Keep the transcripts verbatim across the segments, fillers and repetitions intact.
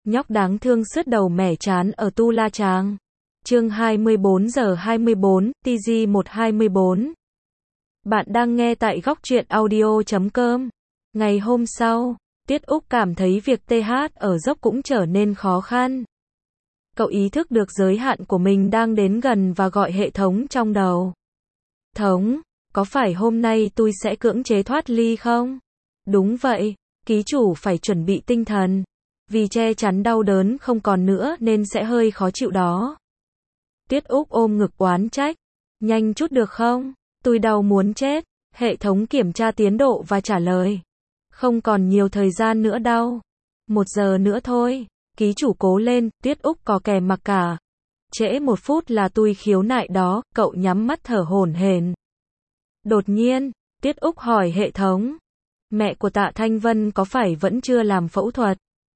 Nhóc đáng thương sứt đầu mẻ chán ở Tu La Chàng. Chương hai mươi bốn giờ hai mươi bốn, T G một hai bốn. Bạn đang nghe tại góc truyện audio chấm com. Ngày hôm sau, Tiết Úc cảm thấy việc tê hát ở dốc cũng trở nên khó khăn. Cậu ý thức được giới hạn của mình đang đến gần và gọi hệ thống trong đầu. Thống, có phải hôm nay tôi sẽ cưỡng chế thoát ly không? Đúng vậy, ký chủ phải chuẩn bị tinh thần. Vì che chắn đau đớn không còn nữa nên sẽ hơi khó chịu đó. Tiết Úc ôm ngực oán trách. Nhanh chút được không? Tôi đau muốn chết. Hệ thống kiểm tra tiến độ và trả lời. Không còn nhiều thời gian nữa đâu. Một giờ nữa thôi. Ký chủ cố lên, Tiết Úc có kè mặc cả. Trễ một phút là tôi khiếu nại đó, cậu nhắm mắt thở hổn hển. Đột nhiên, Tiết Úc hỏi hệ thống. Mẹ của Tạ Thanh Vân có phải vẫn chưa làm phẫu thuật?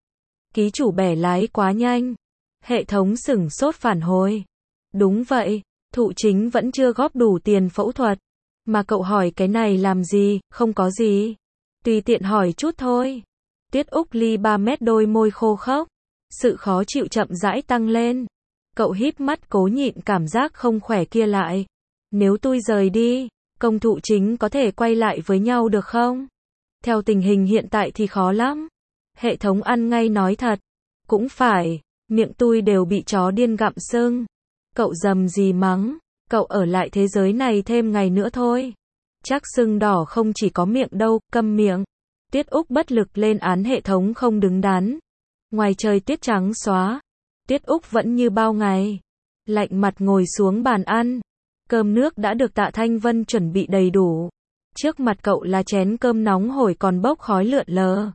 Ký chủ bẻ lái quá nhanh. Hệ thống sửng sốt phản hồi. Đúng vậy, Thụ Chính vẫn chưa góp đủ tiền phẫu thuật. Mà cậu hỏi cái này làm gì, không có gì. Tùy tiện hỏi chút thôi. Tiết Úc ly ba mét đôi môi khô khốc. Sự khó chịu chậm rãi tăng lên. Cậu híp mắt cố nhịn cảm giác không khỏe kia lại. Nếu tôi rời đi, công Thụ Chính có thể quay lại với nhau được không? Theo tình hình hiện tại thì khó lắm. Hệ thống ăn ngay nói thật. Cũng phải, miệng tôi đều bị chó điên gặm sưng. Cậu dầm gì mắng, cậu ở lại thế giới này thêm ngày nữa thôi. Chắc sưng đỏ không chỉ có miệng đâu, câm miệng. Tiết Úc bất lực lên án hệ thống không đứng đắn. Ngoài trời tiết trắng xóa. Tiết Úc vẫn như bao ngày. Lạnh mặt ngồi xuống bàn ăn. Cơm nước đã được Tạ Thanh Vân chuẩn bị đầy đủ. Trước mặt cậu là chén cơm nóng hổi còn bốc khói lượn lờ.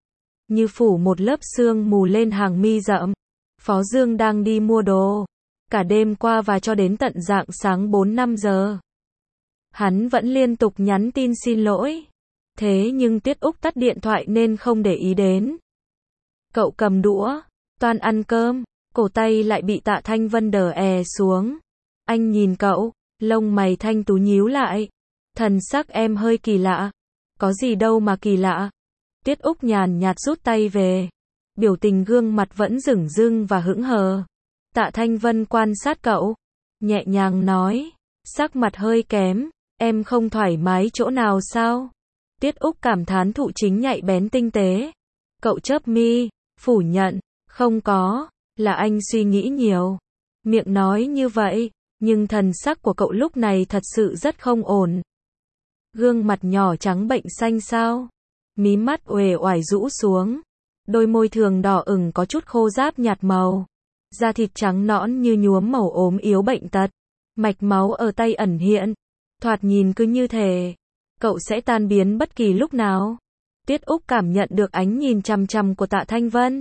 Như phủ một lớp sương mù lên hàng mi rậm. Phó Dương đang đi mua đồ. Cả đêm qua và cho đến tận rạng sáng bốn năm giờ. Hắn vẫn liên tục nhắn tin xin lỗi. Thế nhưng Tiết Úc tắt điện thoại nên không để ý đến. Cậu cầm đũa, toan ăn cơm, cổ tay lại bị Tạ Thanh Vân đờ è xuống. Anh nhìn cậu, lông mày thanh tú nhíu lại. Thần sắc em hơi kỳ lạ. Có gì đâu mà kỳ lạ. Tiết Úc nhàn nhạt rút tay về. Biểu tình gương mặt vẫn dửng dưng và hững hờ. Tạ Thanh Vân quan sát cậu. Nhẹ nhàng nói. Sắc mặt hơi kém. Em không thoải mái chỗ nào sao? Tiết Úc cảm thán Thụ Chính nhạy bén tinh tế. Cậu chớp mi. Phủ nhận. Không có. Là anh suy nghĩ nhiều. Miệng nói như vậy. Nhưng thần sắc của cậu lúc này thật sự rất không ổn. Gương mặt nhỏ trắng bệnh xanh sao? Mí mắt uể oải rũ xuống. Đôi môi thường đỏ ửng có chút khô ráp nhạt màu. Da thịt trắng nõn như nhuốm màu ốm yếu bệnh tật. Mạch máu ở tay ẩn hiện. Thoạt nhìn cứ như thể cậu sẽ tan biến bất kỳ lúc nào. Tiết Úc cảm nhận được ánh nhìn chằm chằm của Tạ Thanh Vân.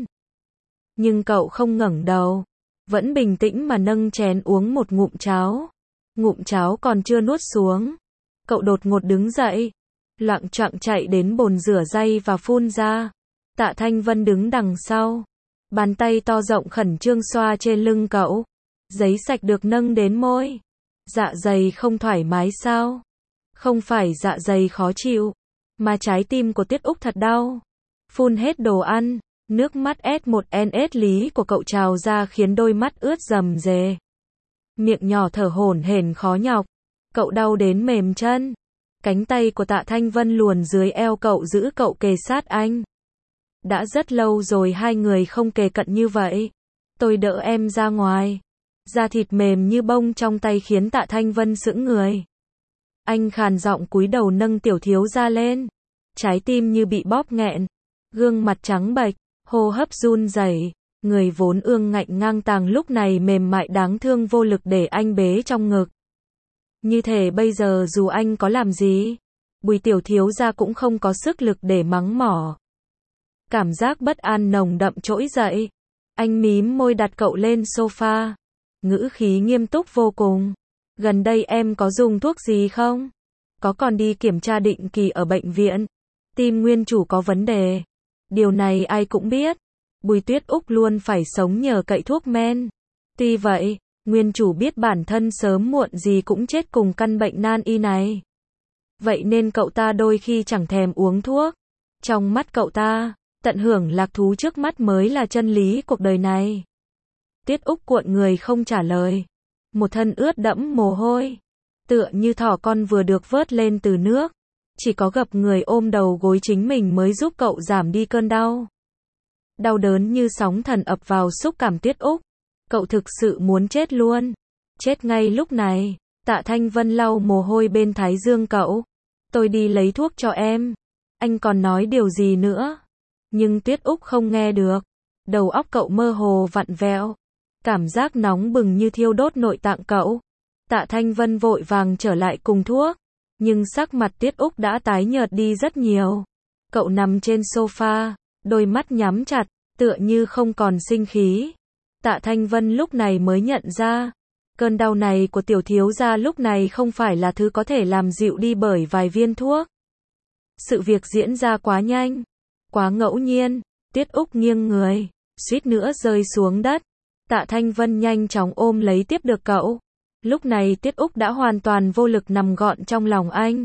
Nhưng cậu không ngẩng đầu. Vẫn bình tĩnh mà nâng chén uống một ngụm cháo. Ngụm cháo còn chưa nuốt xuống. Cậu đột ngột đứng dậy. Loạng choạng chạy đến bồn rửa giày và phun ra. Tạ Thanh Vân đứng đằng sau. Bàn tay to rộng khẩn trương xoa trên lưng cậu. Giấy sạch được nâng đến môi. Dạ dày không thoải mái sao? Không phải dạ dày khó chịu. Mà trái tim của Tiết Úc thật đau. Phun hết đồ ăn. Nước mắt S một N S lý của cậu trào ra khiến đôi mắt ướt rầm rề. Miệng nhỏ thở hổn hển khó nhọc. Cậu đau đến mềm chân. Cánh tay của Tạ Thanh Vân luồn dưới eo cậu giữ cậu kề sát anh. Đã rất lâu rồi hai người không kề cận như vậy. Tôi đỡ em ra ngoài. Da thịt mềm như bông trong tay khiến Tạ Thanh Vân sững người. Anh khàn giọng cúi đầu nâng tiểu thiếu ra lên. Trái tim như bị bóp nghẹn. Gương mặt trắng bệch, hô hấp run rẩy. Người vốn ương ngạnh ngang tàng lúc này mềm mại đáng thương vô lực để anh bế trong ngực. Như thể bây giờ dù anh có làm gì, Bùi tiểu thiếu gia cũng không có sức lực để mắng mỏ. Cảm giác bất an nồng đậm trỗi dậy. Anh mím môi đặt cậu lên sofa. Ngữ khí nghiêm túc vô cùng. Gần đây em có dùng thuốc gì không? Có còn đi kiểm tra định kỳ ở bệnh viện? Tim nguyên chủ có vấn đề. Điều này ai cũng biết. Bùi Tuyết Úc luôn phải sống nhờ cậy thuốc men. Tuy vậy, nguyên chủ biết bản thân sớm muộn gì cũng chết cùng căn bệnh nan y này. Vậy nên cậu ta đôi khi chẳng thèm uống thuốc. Trong mắt cậu ta, Tận hưởng lạc thú trước mắt mới là chân lý cuộc đời này. Tiết Úc cuộn người không trả lời. Một thân ướt đẫm mồ hôi. Tựa như thỏ con vừa được vớt lên từ nước. Chỉ có gập người ôm đầu gối chính mình mới giúp cậu giảm đi cơn đau. Đau đớn như sóng thần ập vào xúc cảm Tiết Úc. Cậu thực sự muốn chết luôn. Chết ngay lúc này. Tạ Thanh Vân lau mồ hôi bên thái dương cậu. Tôi đi lấy thuốc cho em. Anh còn nói điều gì nữa. Nhưng Tiết Úc không nghe được. Đầu óc cậu mơ hồ vặn vẹo. Cảm giác nóng bừng như thiêu đốt nội tạng cậu. Tạ Thanh Vân vội vàng trở lại cùng thuốc. Nhưng sắc mặt Tiết Úc đã tái nhợt đi rất nhiều. Cậu nằm trên sofa, đôi mắt nhắm chặt, tựa như không còn sinh khí. Tạ Thanh Vân lúc này mới nhận ra, cơn đau này của tiểu thiếu gia lúc này không phải là thứ có thể làm dịu đi bởi vài viên thuốc. Sự việc diễn ra quá nhanh, quá ngẫu nhiên. Tiết Úc nghiêng người, suýt nữa rơi xuống đất. Tạ Thanh Vân nhanh chóng ôm lấy tiếp được cậu. Lúc này Tiết Úc đã hoàn toàn vô lực nằm gọn trong lòng anh.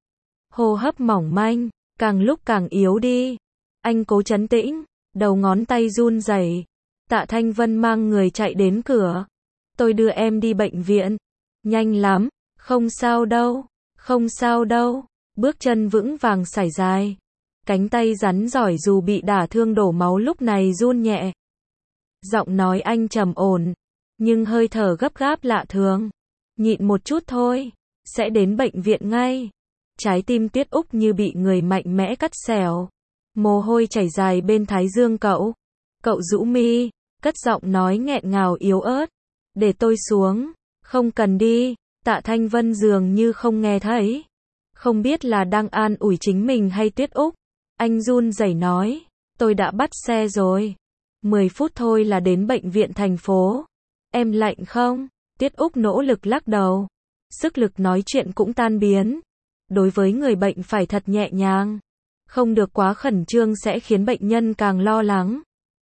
Hô hấp mỏng manh, càng lúc càng yếu đi. Anh cố trấn tĩnh, đầu ngón tay run rẩy. Tạ Thanh Vân mang người chạy đến cửa. Tôi đưa em đi bệnh viện. Nhanh lắm, không sao đâu, không sao đâu. Bước chân vững vàng sải dài. Cánh tay rắn giỏi dù bị đả thương đổ máu lúc này run nhẹ. Giọng nói anh trầm ổn, nhưng hơi thở gấp gáp lạ thường. Nhịn một chút thôi, sẽ đến bệnh viện ngay. Trái tim Tiết Úc như bị người mạnh mẽ cắt xẻo. Mồ hôi chảy dài bên thái dương cậu. Cậu rũ mi, cất giọng nói nghẹn ngào yếu ớt. Để tôi xuống, không cần đi. Tạ Thanh Vân dường như không nghe thấy. Không biết là đang an ủi chính mình hay Tiết Úc. Anh run rẩy nói, tôi đã bắt xe rồi. mười phút thôi là đến bệnh viện thành phố. Em lạnh không? Tiết Úc nỗ lực lắc đầu. Sức lực nói chuyện cũng tan biến. Đối với người bệnh phải thật nhẹ nhàng. Không được quá khẩn trương sẽ khiến bệnh nhân càng lo lắng.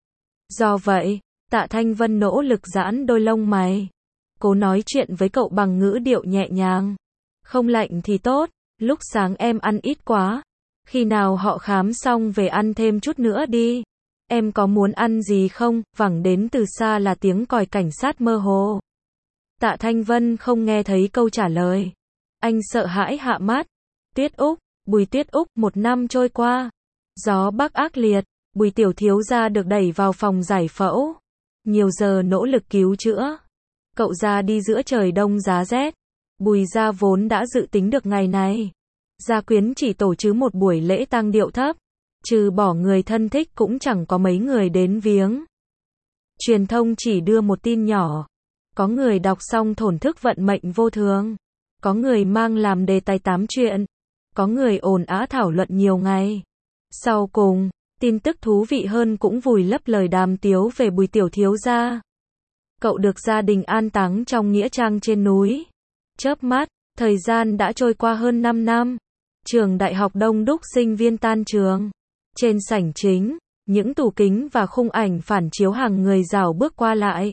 Do vậy, Tạ Thanh Vân nỗ lực giãn đôi lông mày. Cố nói chuyện với cậu bằng ngữ điệu nhẹ nhàng. Không lạnh thì tốt, lúc sáng em ăn ít quá. Khi nào họ khám xong về ăn thêm chút nữa đi. Em có muốn ăn gì không? Vẳng đến từ xa là tiếng còi cảnh sát mơ hồ. Tạ Thanh Vân không nghe thấy câu trả lời. Anh sợ hãi hạ mắt. Tiết Úc, Bùi Tiết Úc, một năm trôi qua. Gió bắc ác liệt, Bùi tiểu thiếu gia được đẩy vào phòng giải phẫu. Nhiều giờ nỗ lực cứu chữa. Cậu ra đi giữa trời đông giá rét. Bùi gia vốn đã dự tính được ngày này. Gia quyến chỉ tổ chức một buổi lễ tang điệu thấp. Trừ bỏ người thân thích cũng chẳng có mấy người đến viếng. Truyền thông chỉ đưa một tin nhỏ. Có người đọc xong thổn thức vận mệnh vô thường. Có người mang làm đề tài tám chuyện. Có người ồn ào thảo luận nhiều ngày. Sau cùng, tin tức thú vị hơn cũng vùi lấp lời đàm tiếu về Bùi tiểu thiếu gia. Cậu được gia đình an táng trong nghĩa trang trên núi. Chớp mắt, thời gian đã trôi qua hơn năm năm. Trường đại học đông đúc sinh viên tan trường. Trên sảnh chính, những tủ kính và khung ảnh phản chiếu hàng người rảo bước qua lại.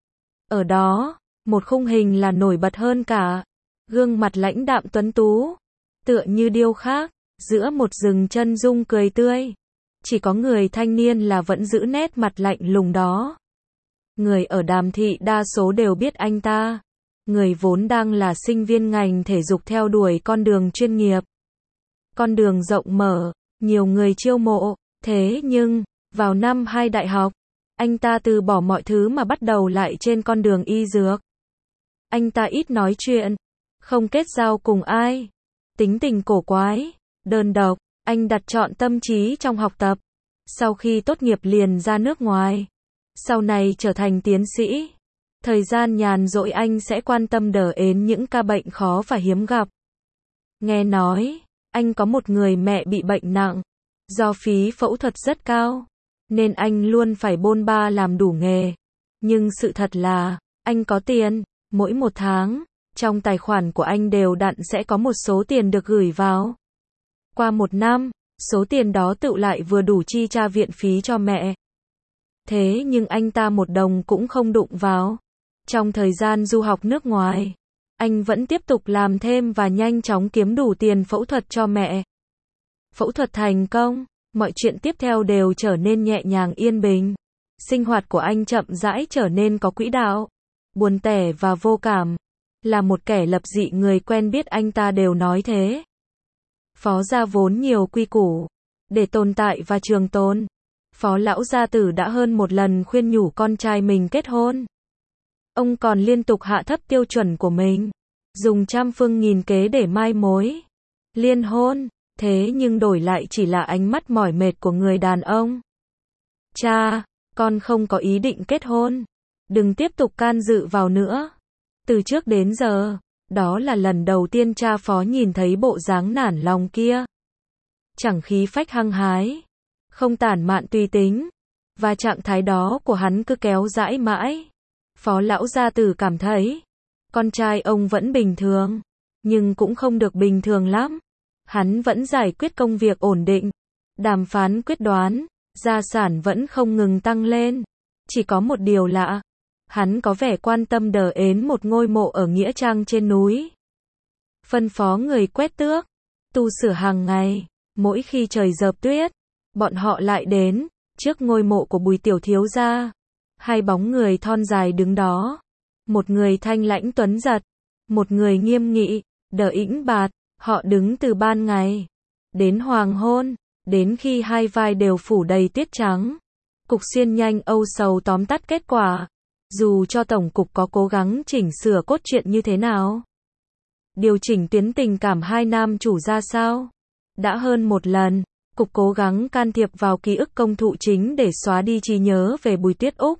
Ở đó, một khung hình là nổi bật hơn cả. Gương mặt lãnh đạm tuấn tú, tựa như điêu khắc, giữa một rừng chân dung cười tươi. Chỉ có người thanh niên là vẫn giữ nét mặt lạnh lùng đó. Người ở Đàm Thị đa số đều biết anh ta. Người vốn đang là sinh viên ngành thể dục theo đuổi con đường chuyên nghiệp. Con đường rộng mở, nhiều người chiêu mộ, thế nhưng, vào năm hai đại học, anh ta từ bỏ mọi thứ mà bắt đầu lại trên con đường y dược. Anh ta ít nói chuyện, không kết giao cùng ai, tính tình cổ quái, đơn độc, anh đặt trọn tâm trí trong học tập. Sau khi tốt nghiệp liền ra nước ngoài, sau này trở thành tiến sĩ. Thời gian nhàn rỗi anh sẽ quan tâm đỡ ến những ca bệnh khó và hiếm gặp. Nghe nói, anh có một người mẹ bị bệnh nặng, do phí phẫu thuật rất cao, nên anh luôn phải bôn ba làm đủ nghề. Nhưng sự thật là, anh có tiền, mỗi một tháng, trong tài khoản của anh đều đặn sẽ có một số tiền được gửi vào. Qua một năm, số tiền đó tựu lại vừa đủ chi trả viện phí cho mẹ. Thế nhưng anh ta một đồng cũng không đụng vào. Trong thời gian du học nước ngoài, anh vẫn tiếp tục làm thêm và nhanh chóng kiếm đủ tiền phẫu thuật cho mẹ. Phẫu thuật thành công, Mọi chuyện tiếp theo đều trở nên nhẹ nhàng yên bình. Sinh hoạt của anh chậm rãi trở nên có quỹ đạo. Buồn tẻ và vô cảm. Là một kẻ lập dị, người quen biết anh ta đều nói thế. Phó gia vốn nhiều quy củ. Để tồn tại và trường tồn, Phó lão gia tử đã hơn một lần khuyên nhủ con trai mình kết hôn. Ông còn liên tục hạ thấp tiêu chuẩn của mình, dùng trăm phương nghìn kế để mai mối liên hôn, thế nhưng đổi lại chỉ là ánh mắt mỏi mệt của người đàn ông. Cha, con không có ý định kết hôn. Đừng tiếp tục can dự vào nữa. Từ trước đến giờ, đó là lần đầu tiên cha Phó nhìn thấy bộ dáng nản lòng kia. Chẳng khí phách hăng hái, không tản mạn tùy tính, và trạng thái đó của hắn cứ kéo dãi mãi. Phó lão gia tử cảm thấy, con trai ông vẫn bình thường, nhưng cũng không được bình thường lắm. Hắn vẫn giải quyết công việc ổn định, đàm phán quyết đoán, gia sản vẫn không ngừng tăng lên. Chỉ có một điều lạ, hắn có vẻ quan tâm đờ ến một ngôi mộ ở nghĩa trang trên núi. Phân phó người quét tước, tu sửa hàng ngày. Mỗi khi trời dợp tuyết, bọn họ lại đến trước ngôi mộ của Bùi tiểu thiếu gia. Hai bóng người thon dài đứng đó. Một người thanh lãnh tuấn giật, một người nghiêm nghị, đờ ĩnh bạt. Họ đứng từ ban ngày đến hoàng hôn, đến khi hai vai đều phủ đầy tuyết trắng. Cục Xuyên nhanh âu sầu tóm tắt kết quả. Dù cho tổng cục có cố gắng chỉnh sửa cốt truyện như thế nào, điều chỉnh tuyến tình cảm hai nam chủ ra sao, đã hơn một lần, cục cố gắng can thiệp vào ký ức công thụ chính để xóa đi trí nhớ về Bùi Tuyết Úc.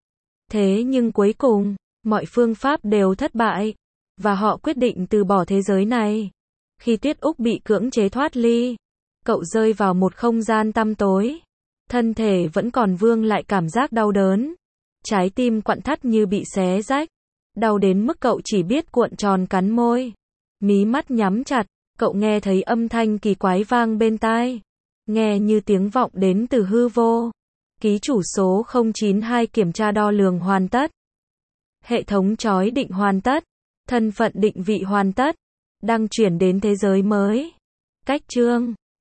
Thế nhưng cuối cùng, mọi phương pháp đều thất bại, và họ quyết định từ bỏ thế giới này. Khi Tuyết Úc bị cưỡng chế thoát ly, cậu rơi vào một không gian tăm tối. Thân thể vẫn còn vương lại cảm giác đau đớn. Trái tim quặn thắt như bị xé rách. Đau đến mức cậu chỉ biết cuộn tròn cắn môi. Mí mắt nhắm chặt, cậu nghe thấy âm thanh kỳ quái vang bên tai. Nghe như tiếng vọng đến từ hư vô. Ký chủ số không chín hai kiểm tra đo lường hoàn tất. Hệ thống chói định hoàn tất. Thân phận định vị hoàn tất. Đang chuyển đến thế giới mới. Cách chương